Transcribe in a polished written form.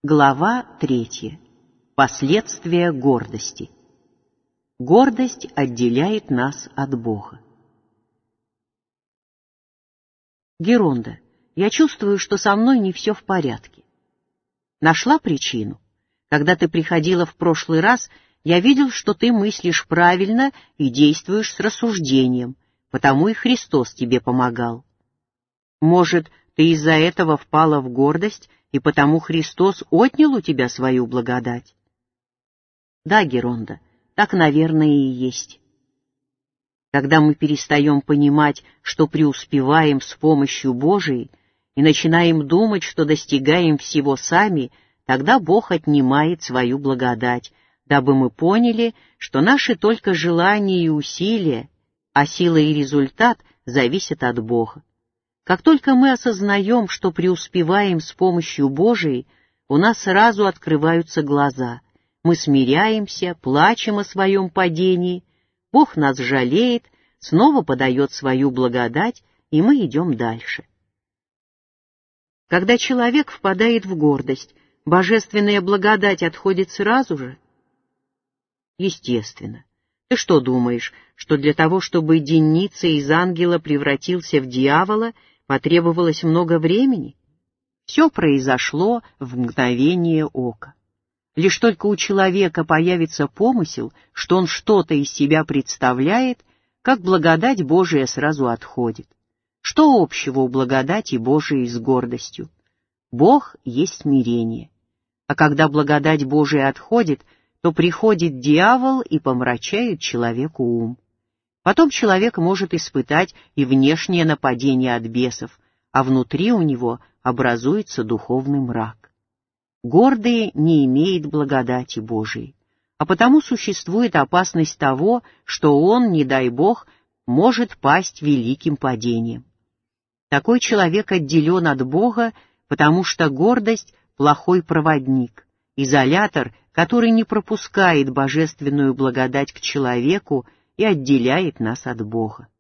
Глава 3. Последствия гордости. Гордость отделяет нас от Бога. Геронда, я чувствую, что со мной не все в порядке. Нашла причину? Когда ты приходила в прошлый раз, я видел, что ты мыслишь правильно и действуешь с рассуждением, потому и Христос тебе помогал. Может, ты из-за этого впала в гордость, и потому Христос отнял у тебя свою благодать? Да, Геронда, так, наверное, и есть. Когда мы перестаем понимать, что преуспеваем с помощью Божией, и начинаем думать, что достигаем всего сами, тогда Бог отнимает свою благодать, дабы мы поняли, что наши только желания и усилия, а сила и результат зависят от Бога. Как только мы осознаем, что преуспеваем с помощью Божией, у нас сразу открываются глаза. Мы смиряемся, плачем о своем падении, Бог нас жалеет, снова подает свою благодать, и мы идем дальше. Когда человек впадает в гордость, божественная благодать отходит сразу же? Естественно. Ты что думаешь, что для того, чтобы денница из ангела превратился в дьявола, потребовалось много времени? Все произошло в мгновение ока. Лишь только у человека появится помысел, что он что-то из себя представляет, как благодать Божия сразу отходит. Что общего у благодати Божией с гордостью? Бог есть смирение. А когда благодать Божия отходит, то приходит дьявол и помрачает человеку ум. Потом человек может испытать и внешнее нападение от бесов, а внутри у него образуется духовный мрак. Гордый не имеет благодати Божией, а потому существует опасность того, что он, не дай Бог, может пасть великим падением. Такой человек отделен от Бога, потому что гордость — плохой проводник, изолятор, который не пропускает божественную благодать к человеку и отделяет нас от Бога.